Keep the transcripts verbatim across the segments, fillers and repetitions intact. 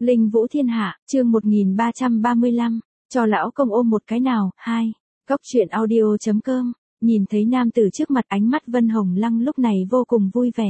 Linh Vũ Thiên Hạ, chương một nghìn ba trăm ba mươi lăm, cho lão công ôm một cái nào, hai. Góc truyện audio chấm com, nhìn thấy nam tử trước mặt ánh mắt Vân Hồng Lăng lúc này vô cùng vui vẻ.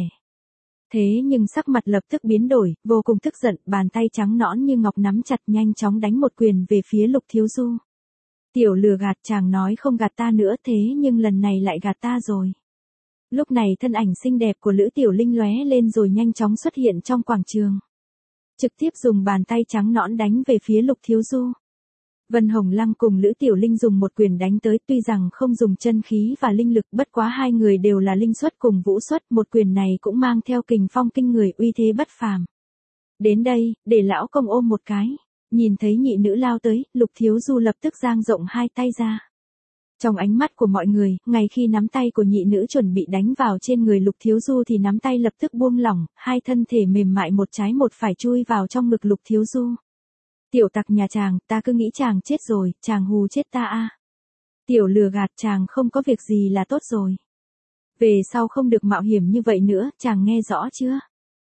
Thế nhưng sắc mặt lập tức biến đổi, vô cùng tức giận, bàn tay trắng nõn như ngọc nắm chặt nhanh chóng đánh một quyền về phía Lục Thiếu Du. Tiểu lừa gạt, chàng nói không gạt ta nữa thế nhưng lần này lại gạt ta rồi. Lúc này thân ảnh xinh đẹp của Lữ Tiểu Linh lóe lên rồi nhanh chóng xuất hiện trong quảng trường. Trực tiếp dùng bàn tay trắng nõn đánh về phía Lục Thiếu Du. Vân Hồng Lăng cùng Lữ Tiểu Linh dùng một quyền đánh tới, tuy rằng không dùng chân khí và linh lực, bất quá hai người đều là linh xuất cùng vũ xuất, một quyền này cũng mang theo kình phong kinh người, uy thế bất phàm. Đến đây, để lão công ôm một cái. Nhìn thấy nhị nữ lao tới, Lục Thiếu Du lập tức dang rộng hai tay ra. Trong ánh mắt của mọi người, ngay khi nắm tay của nhị nữ chuẩn bị đánh vào trên người Lục Thiếu Du thì nắm tay lập tức buông lỏng, hai thân thể mềm mại một trái một phải chui vào trong ngực Lục Thiếu Du. Tiểu tặc nhà chàng, ta cứ nghĩ chàng chết rồi, chàng hù chết ta a. Tiểu lừa gạt, chàng không có việc gì là tốt rồi. Về sau không được mạo hiểm như vậy nữa, chàng nghe rõ chưa?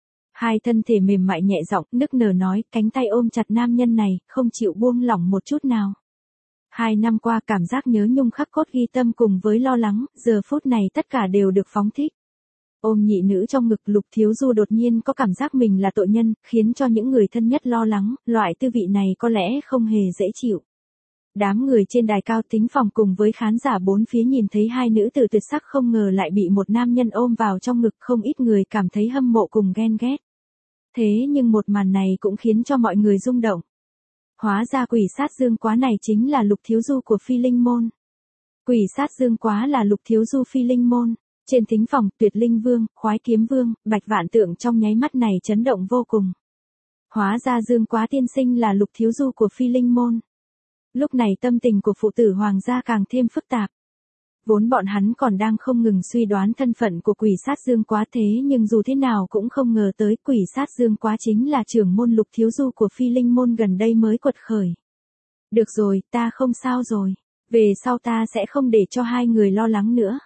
Hai thân thể mềm mại nhẹ giọng, nức nở nói, cánh tay ôm chặt nam nhân này, không chịu buông lỏng một chút nào. Hai năm qua cảm giác nhớ nhung khắc cốt ghi tâm cùng với lo lắng, giờ phút này tất cả đều được phóng thích. Ôm nhị nữ trong ngực, Lục Thiếu Du đột nhiên có cảm giác mình là tội nhân, khiến cho những người thân nhất lo lắng, loại tư vị này có lẽ không hề dễ chịu. Đám người trên đài cao thính phòng cùng với khán giả bốn phía nhìn thấy hai nữ tử tuyệt sắc không ngờ lại bị một nam nhân ôm vào trong ngực, không ít người cảm thấy hâm mộ cùng ghen ghét. Thế nhưng một màn này cũng khiến cho mọi người rung động. Hóa ra quỷ sát dương quá này chính là Lục Thiếu Du của Phi Linh Môn. Quỷ sát dương quá là Lục Thiếu Du Phi Linh Môn. Trên thính phòng, Tuyệt Linh Vương, Khoái Kiếm Vương, Bạch Vạn Tượng trong nháy mắt này chấn động vô cùng. Hóa ra dương quá tiên sinh là Lục Thiếu Du của Phi Linh Môn. Lúc này tâm tình của phụ tử hoàng gia càng thêm phức tạp. Vốn bọn hắn còn đang không ngừng suy đoán thân phận của quỷ sát dương quá, thế nhưng dù thế nào cũng không ngờ tới quỷ sát dương quá chính là trưởng môn Lục Thiếu Du của Phi Linh Môn gần đây mới quật khởi. Được rồi, ta không sao rồi. Về sau ta sẽ không để cho hai người lo lắng nữa.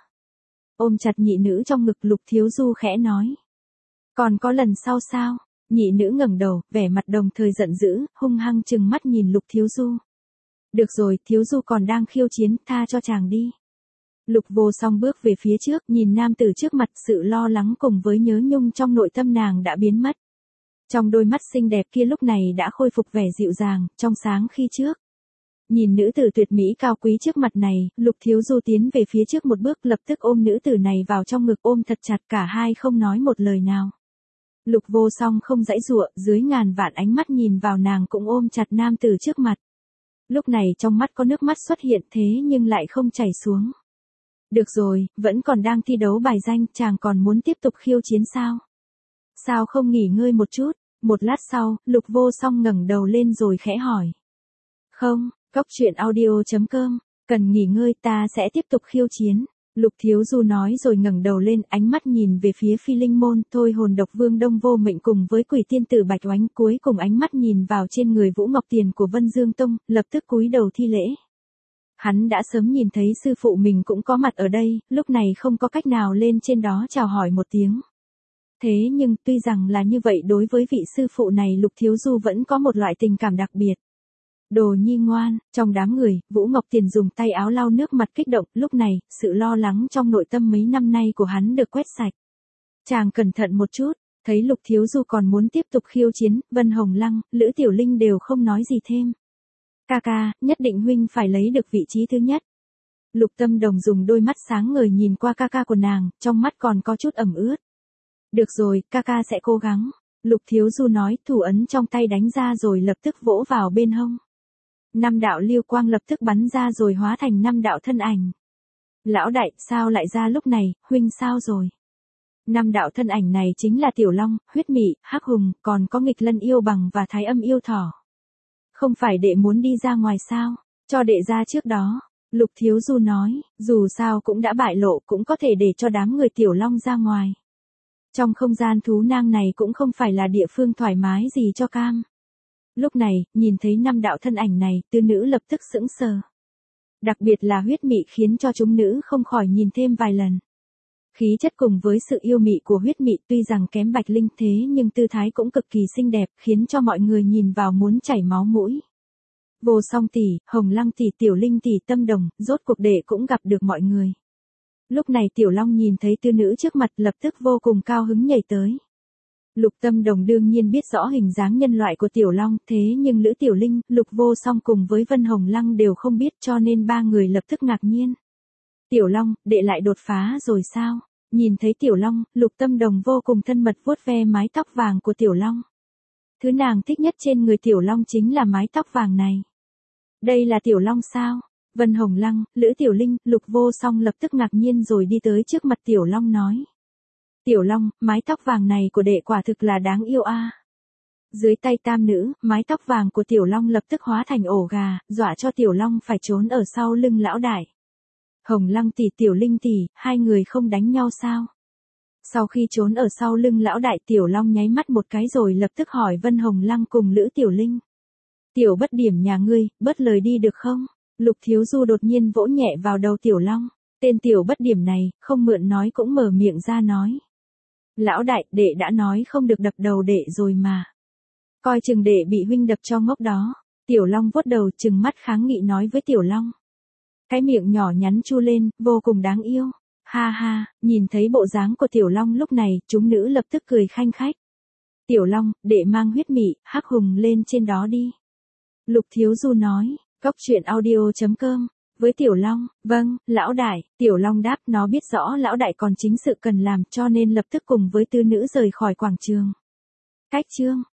Ôm chặt nhị nữ trong ngực, Lục Thiếu Du khẽ nói. Còn có lần sau sao? Nhị nữ ngẩng đầu, vẻ mặt đồng thời giận dữ, hung hăng trừng mắt nhìn Lục Thiếu Du. Được rồi, Thiếu Du còn đang khiêu chiến, tha cho chàng đi. Lục Vô Song bước về phía trước, nhìn nam tử trước mặt, sự lo lắng cùng với nhớ nhung trong nội tâm nàng đã biến mất. Trong đôi mắt xinh đẹp kia lúc này đã khôi phục vẻ dịu dàng, trong sáng khi trước. Nhìn nữ tử tuyệt mỹ cao quý trước mặt này, Lục Thiếu Du tiến về phía trước một bước, lập tức ôm nữ tử này vào trong ngực, ôm thật chặt, cả hai không nói một lời nào. Lục Vô Song không giãy giụa, dưới ngàn vạn ánh mắt nhìn vào nàng cũng ôm chặt nam tử trước mặt. Lúc này trong mắt có nước mắt xuất hiện thế nhưng lại không chảy xuống. Được rồi, vẫn còn đang thi đấu bài danh, chàng còn muốn tiếp tục khiêu chiến sao? Sao không nghỉ ngơi một chút? Một lát sau, Lục Vô Song ngẩng đầu lên rồi khẽ hỏi. Không, góc truyện audio chấm com, cần nghỉ ngơi, ta sẽ tiếp tục khiêu chiến. Lục Thiếu Du nói rồi ngẩng đầu lên, ánh mắt nhìn về phía Phi Linh Môn, Thôi Hồn Độc Vương Đông Vô Mệnh cùng với Quỷ Tiên Tử Bạch Oánh, cuối cùng ánh mắt nhìn vào trên người Vũ Ngọc Tiền của Vân Dương Tông, lập tức cúi đầu thi lễ. Hắn đã sớm nhìn thấy sư phụ mình cũng có mặt ở đây, lúc này không có cách nào lên trên đó chào hỏi một tiếng. Thế nhưng tuy rằng là như vậy, đối với vị sư phụ này Lục Thiếu Du vẫn có một loại tình cảm đặc biệt. Đồ nhi ngoan, trong đám người, Vũ Ngọc Tiền dùng tay áo lau nước mặt kích động, lúc này, sự lo lắng trong nội tâm mấy năm nay của hắn được quét sạch. Chàng cẩn thận một chút, thấy Lục Thiếu Du còn muốn tiếp tục khiêu chiến, Vân Hồng Lăng, Lữ Tiểu Linh đều không nói gì thêm. Ca ca, nhất định huynh phải lấy được vị trí thứ nhất. Lục Tâm Đồng dùng đôi mắt sáng ngời nhìn qua ca ca của nàng, trong mắt còn có chút ẩm ướt. Được rồi, ca ca sẽ cố gắng. Lục Thiếu Du nói, thủ ấn trong tay đánh ra rồi lập tức vỗ vào bên hông. Năm đạo lưu quang lập tức bắn ra rồi hóa thành năm đạo thân ảnh. Lão đại, sao lại ra lúc này, huynh sao rồi? Năm đạo thân ảnh này chính là Tiểu Long, Huyết Mị, Hắc Hùng, còn có Nghịch Lân Yêu Bằng và Thái Âm Yêu Thỏ. Không phải đệ muốn đi ra ngoài sao? Cho đệ ra trước đó. Lục Thiếu Du nói, dù sao cũng đã bại lộ, cũng có thể để cho đám người Tiểu Long ra ngoài. Trong không gian thú nang này cũng không phải là địa phương thoải mái gì cho cam. Lúc này, nhìn thấy năm đạo thân ảnh này, tư nữ lập tức sững sờ. Đặc biệt là Huyết Mị khiến cho chúng nữ không khỏi nhìn thêm vài lần. Khí chất cùng với sự yêu mị của huyết mị tuy rằng kém Bạch Linh thế nhưng tư thái cũng cực kỳ xinh đẹp, khiến cho mọi người nhìn vào muốn chảy máu mũi. Vô Song tỷ, Hồng Lăng tỷ, Tiểu Linh tỷ, Tâm Đồng, rốt cuộc đệ cũng gặp được mọi người. Lúc này Tiểu Long nhìn thấy tư nữ trước mặt lập tức vô cùng cao hứng nhảy tới. Lục Tâm Đồng đương nhiên biết rõ hình dáng nhân loại của Tiểu Long, thế nhưng Lữ Tiểu Linh, Lục Vô Song cùng với Vân Hồng Lăng đều không biết, cho nên ba người lập tức ngạc nhiên. Tiểu Long, đệ lại đột phá rồi sao? Nhìn thấy Tiểu Long, Lục Tâm Đồng vô cùng thân mật vuốt ve mái tóc vàng của Tiểu Long. Thứ nàng thích nhất trên người Tiểu Long chính là mái tóc vàng này. Đây là Tiểu Long sao? Vân Hồng Lăng, Lữ Tiểu Linh, Lục Vô Song lập tức ngạc nhiên rồi đi tới trước mặt Tiểu Long nói. Tiểu Long, mái tóc vàng này của đệ quả thực là đáng yêu a. Dưới tay tam nữ, mái tóc vàng của Tiểu Long lập tức hóa thành ổ gà, dọa cho Tiểu Long phải trốn ở sau lưng lão đại. Hồng Lăng tỷ, Tiểu Linh tỷ, hai người không đánh nhau sao? Sau khi trốn ở sau lưng lão đại, Tiểu Long nháy mắt một cái rồi lập tức hỏi Vân Hồng Lăng cùng Lữ Tiểu Linh. Tiểu bất điểm nhà ngươi, bớt lời đi được không? Lục Thiếu Du đột nhiên vỗ nhẹ vào đầu Tiểu Long. Tên Tiểu bất điểm này, không mượn nói cũng mở miệng ra nói. Lão đại, đệ đã nói không được đập đầu đệ rồi mà. Coi chừng đệ bị huynh đập cho ngốc đó. Tiểu Long vuốt đầu trừng mắt kháng nghị nói với Tiểu Long. Cái miệng nhỏ nhắn chu lên, vô cùng đáng yêu. Ha ha, nhìn thấy bộ dáng của Tiểu Long lúc này, chúng nữ lập tức cười khanh khách. Tiểu Long, đệ mang huyết mị, hắc hùng lên trên đó đi. Lục Thiếu Du nói, góc truyện audio chấm com. Với Tiểu Long, vâng, lão đại, Tiểu Long đáp, nó biết rõ lão đại còn chính sự cần làm cho nên lập tức cùng với tư nữ rời khỏi quảng trường. Cách chương